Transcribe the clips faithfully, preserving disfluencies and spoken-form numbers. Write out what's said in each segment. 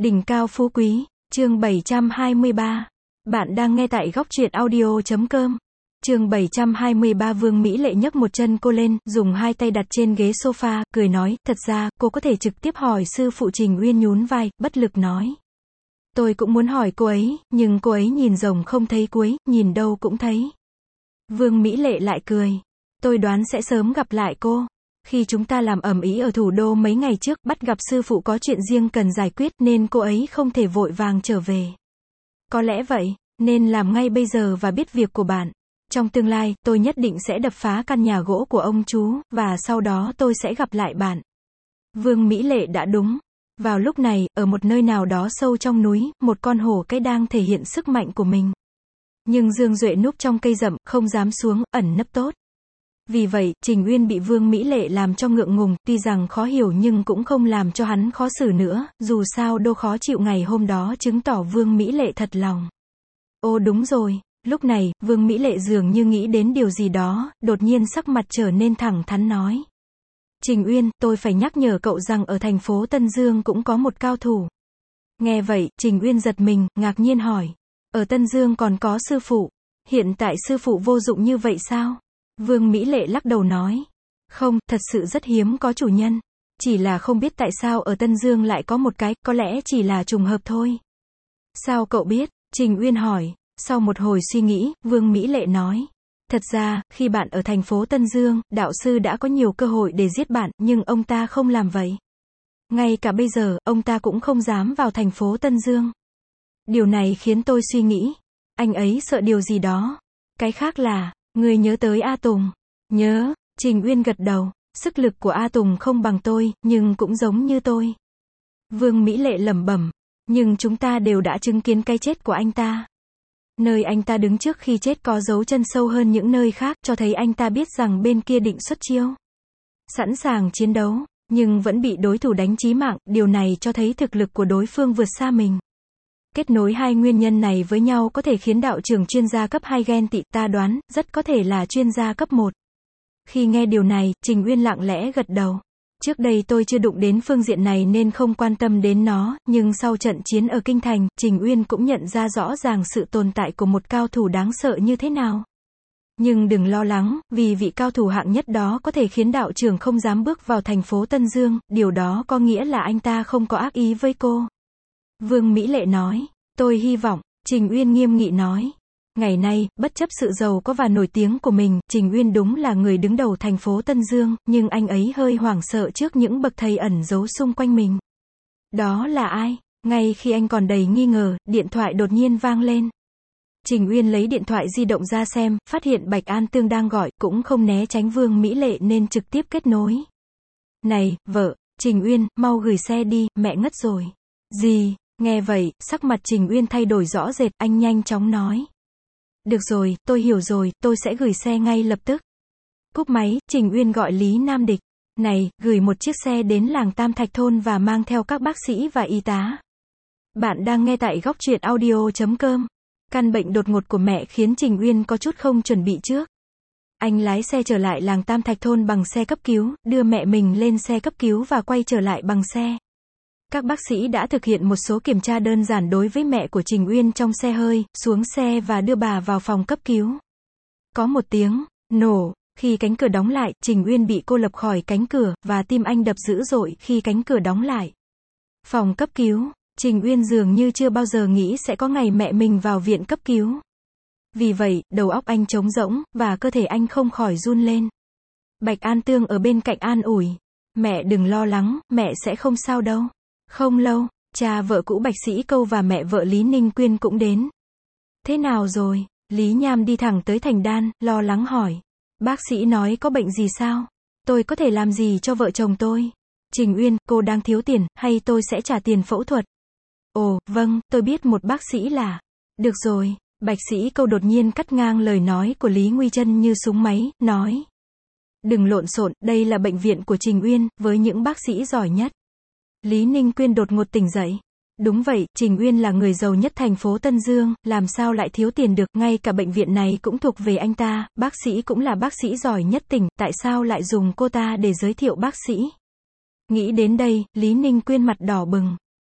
Đỉnh cao phú quý, chương bảy trăm hai mươi ba. Bạn đang nghe tại góc truyện audio chấm com. Chương bảy trăm hai mươi ba. Vương Mỹ Lệ nhấc một chân cô lên, dùng hai tay đặt trên ghế sofa, cười nói, thật ra, cô có thể trực tiếp hỏi sư phụ. Trình Uyên nhún vai, bất lực nói. Tôi cũng muốn hỏi cô ấy, nhưng cô ấy nhìn rồng không thấy cuối, nhìn đâu cũng thấy. Vương Mỹ Lệ lại cười. Tôi đoán sẽ sớm gặp lại cô. Khi chúng ta làm ầm ĩ ở thủ đô mấy ngày trước, bắt gặp sư phụ có chuyện riêng cần giải quyết, nên cô ấy không thể vội vàng trở về. Có lẽ vậy, nên làm ngay bây giờ và biết việc của bạn. Trong tương lai, tôi nhất định sẽ đập phá căn nhà gỗ của ông chú, và sau đó tôi sẽ gặp lại bạn. Vương Mỹ Lệ đã đúng. Vào lúc này, ở một nơi nào đó sâu trong núi, một con hổ cái đang thể hiện sức mạnh của mình. Nhưng Dương Duệ núp trong cây rậm, không dám xuống, ẩn nấp tốt. Vì vậy, Trình Uyên bị Vương Mỹ Lệ làm cho ngượng ngùng, tuy rằng khó hiểu nhưng cũng không làm cho hắn khó xử nữa, dù sao đô khó chịu ngày hôm đó chứng tỏ Vương Mỹ Lệ thật lòng. Ô đúng rồi, lúc này, Vương Mỹ Lệ dường như nghĩ đến điều gì đó, đột nhiên sắc mặt trở nên thẳng thắn nói. Trình Uyên, tôi phải nhắc nhở cậu rằng ở thành phố Tân Dương cũng có một cao thủ. Nghe vậy, Trình Uyên giật mình, ngạc nhiên hỏi. Ở Tân Dương còn có sư phụ? Hiện tại sư phụ vô dụng như vậy sao? Vương Mỹ Lệ lắc đầu nói. Không, thật sự rất hiếm có chủ nhân. Chỉ là không biết tại sao ở Tân Dương lại có một cái, có lẽ chỉ là trùng hợp thôi. Sao cậu biết? Trình Uyên hỏi. Sau một hồi suy nghĩ, Vương Mỹ Lệ nói. Thật ra, khi bạn ở thành phố Tân Dương, đạo sư đã có nhiều cơ hội để giết bạn, nhưng ông ta không làm vậy. Ngay cả bây giờ, ông ta cũng không dám vào thành phố Tân Dương. Điều này khiến tôi suy nghĩ. Anh ấy sợ điều gì đó. Cái khác là, người nhớ tới A Tùng. Nhớ, Trình Uyên gật đầu. Sức lực của A Tùng không bằng tôi, nhưng cũng giống như tôi. Vương Mỹ Lệ lẩm bẩm. Nhưng chúng ta đều đã chứng kiến cái chết của anh ta. Nơi anh ta đứng trước khi chết có dấu chân sâu hơn những nơi khác, cho thấy anh ta biết rằng bên kia định xuất chiêu. Sẵn sàng chiến đấu, nhưng vẫn bị đối thủ đánh chí mạng, điều này cho thấy thực lực của đối phương vượt xa mình. Kết nối hai nguyên nhân này với nhau có thể khiến đạo trưởng chuyên gia cấp hai ghen tị, ta đoán, rất có thể là chuyên gia cấp một. Khi nghe điều này, Trình Uyên lặng lẽ gật đầu. Trước đây tôi chưa đụng đến phương diện này nên không quan tâm đến nó, nhưng sau trận chiến ở Kinh Thành, Trình Uyên cũng nhận ra rõ ràng sự tồn tại của một cao thủ đáng sợ như thế nào. Nhưng đừng lo lắng, vì vị cao thủ hạng nhất đó có thể khiến đạo trưởng không dám bước vào thành phố Tân Dương, điều đó có nghĩa là anh ta không có ác ý với cô. Vương Mỹ Lệ nói, tôi hy vọng, Trình Uyên nghiêm nghị nói. Ngày nay, bất chấp sự giàu có và nổi tiếng của mình, Trình Uyên đúng là người đứng đầu thành phố Tân Dương, nhưng anh ấy hơi hoảng sợ trước những bậc thầy ẩn giấu xung quanh mình. Đó là ai? Ngay khi anh còn đầy nghi ngờ, điện thoại đột nhiên vang lên. Trình Uyên lấy điện thoại di động ra xem, phát hiện Bạch An Tương đang gọi, cũng không né tránh Vương Mỹ Lệ nên trực tiếp kết nối. Này, vợ, Trình Uyên, mau gửi xe đi, mẹ ngất rồi. Gì? Nghe vậy, sắc mặt Trình Uyên thay đổi rõ rệt, anh nhanh chóng nói. Được rồi, tôi hiểu rồi, tôi sẽ gửi xe ngay lập tức. Cúp máy, Trình Uyên gọi Lý Nam Địch. Này, gửi một chiếc xe đến làng Tam Thạch Thôn và mang theo các bác sĩ và y tá. Bạn đang nghe tại góc truyện audio chấm com. Căn bệnh đột ngột của mẹ khiến Trình Uyên có chút không chuẩn bị trước. Anh lái xe trở lại làng Tam Thạch Thôn bằng xe cấp cứu, đưa mẹ mình lên xe cấp cứu và quay trở lại bằng xe. Các bác sĩ đã thực hiện một số kiểm tra đơn giản đối với mẹ của Trình Uyên trong xe hơi, xuống xe và đưa bà vào phòng cấp cứu. Có một tiếng nổ, khi cánh cửa đóng lại, Trình Uyên bị cô lập khỏi cánh cửa, và tim anh đập dữ dội khi cánh cửa đóng lại. Phòng cấp cứu, Trình Uyên dường như chưa bao giờ nghĩ sẽ có ngày mẹ mình vào viện cấp cứu. Vì vậy, đầu óc anh trống rỗng, và cơ thể anh không khỏi run lên. Bạch An Tương ở bên cạnh an ủi. Mẹ đừng lo lắng, mẹ sẽ không sao đâu. Không lâu, cha vợ cũ Bạch Sĩ Câu và mẹ vợ Lý Ninh Quyên cũng đến. Thế nào rồi? Lý Nham đi thẳng tới Thành Đan, lo lắng hỏi. Bác sĩ nói có bệnh gì sao? Tôi có thể làm gì cho vợ chồng tôi? Trình Uyên, cô đang thiếu tiền, hay tôi sẽ trả tiền phẫu thuật? Ồ, vâng, tôi biết một bác sĩ là... Được rồi, Bạch Sĩ Câu đột nhiên cắt ngang lời nói của Lý Nguy Trân như súng máy, nói. Đừng lộn xộn, đây là bệnh viện của Trình Uyên, với những bác sĩ giỏi nhất. Lý Ninh Quyên đột ngột tỉnh dậy. Đúng vậy, Trình Uyên là người giàu nhất thành phố Tân Dương, làm sao lại thiếu tiền được, ngay cả bệnh viện này cũng thuộc về anh ta, bác sĩ cũng là bác sĩ giỏi nhất tỉnh, tại sao lại dùng cô ta để giới thiệu bác sĩ? Nghĩ đến đây, Lý Ninh Quyên mặt đỏ bừng.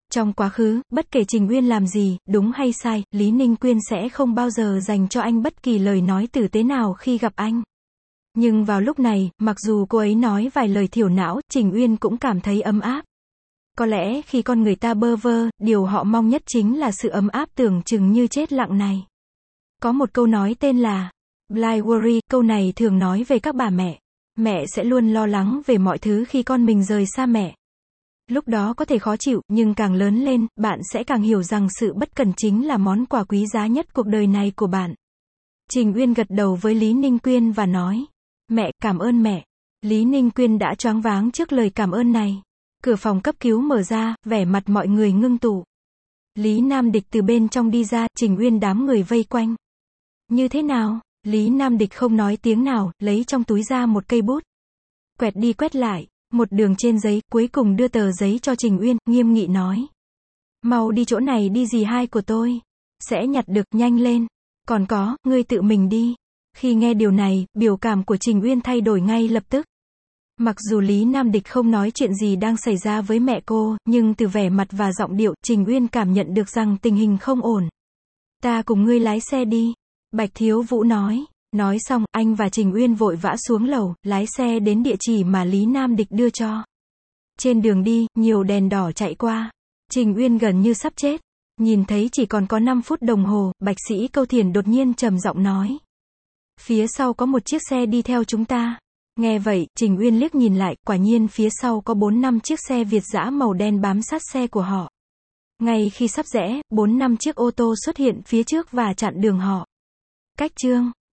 Trong quá khứ, bất kể Trình Uyên làm gì, đúng hay sai, Lý Ninh Quyên sẽ không bao giờ dành cho anh bất kỳ lời nói tử tế nào khi gặp anh. Nhưng vào lúc này, mặc dù cô ấy nói vài lời thiểu não, Trình Uyên cũng cảm thấy ấm áp. Có lẽ khi con người ta bơ vơ, điều họ mong nhất chính là sự ấm áp tưởng chừng như chết lặng này. Có một câu nói tên là Blind Worry, câu này thường nói về các bà mẹ. Mẹ sẽ luôn lo lắng về mọi thứ khi con mình rời xa mẹ. Lúc đó có thể khó chịu, nhưng càng lớn lên, bạn sẽ càng hiểu rằng sự bất cẩn chính là món quà quý giá nhất cuộc đời này của bạn. Trình Uyên gật đầu với Lý Ninh Quyên và nói, mẹ, cảm ơn mẹ. Lý Ninh Quyên đã choáng váng trước lời cảm ơn này. Cửa phòng cấp cứu mở ra, vẻ mặt mọi người ngưng tụ. Lý Nam Địch từ bên trong đi ra, Trình Uyên đám người vây quanh. Như thế nào? Lý Nam Địch không nói tiếng nào, lấy trong túi ra một cây bút. Quẹt đi quét lại, một đường trên giấy, cuối cùng đưa tờ giấy cho Trình Uyên, nghiêm nghị nói. Mau đi chỗ này đi dì hai của tôi. Sẽ nhặt được, nhanh lên. Còn có, ngươi tự mình đi. Khi nghe điều này, biểu cảm của Trình Uyên thay đổi ngay lập tức. Mặc dù Lý Nam Địch không nói chuyện gì đang xảy ra với mẹ cô, nhưng từ vẻ mặt và giọng điệu, Trình Uyên cảm nhận được rằng tình hình không ổn. Ta cùng ngươi lái xe đi. Bạch Thiếu Vũ nói. Nói xong, anh và Trình Uyên vội vã xuống lầu, lái xe đến địa chỉ mà Lý Nam Địch đưa cho. Trên đường đi, nhiều đèn đỏ chạy qua. Trình Uyên gần như sắp chết. Nhìn thấy chỉ còn có năm phút đồng hồ, Bạch Sĩ Câu Thiền đột nhiên trầm giọng nói. Phía sau có một chiếc xe đi theo chúng ta. Nghe vậy, Trình Uyên liếc nhìn lại, quả nhiên phía sau có bốn năm chiếc xe Việt dã màu đen bám sát xe của họ. Ngay khi sắp rẽ, bốn năm chiếc ô tô xuất hiện phía trước và chặn đường họ. Cách chương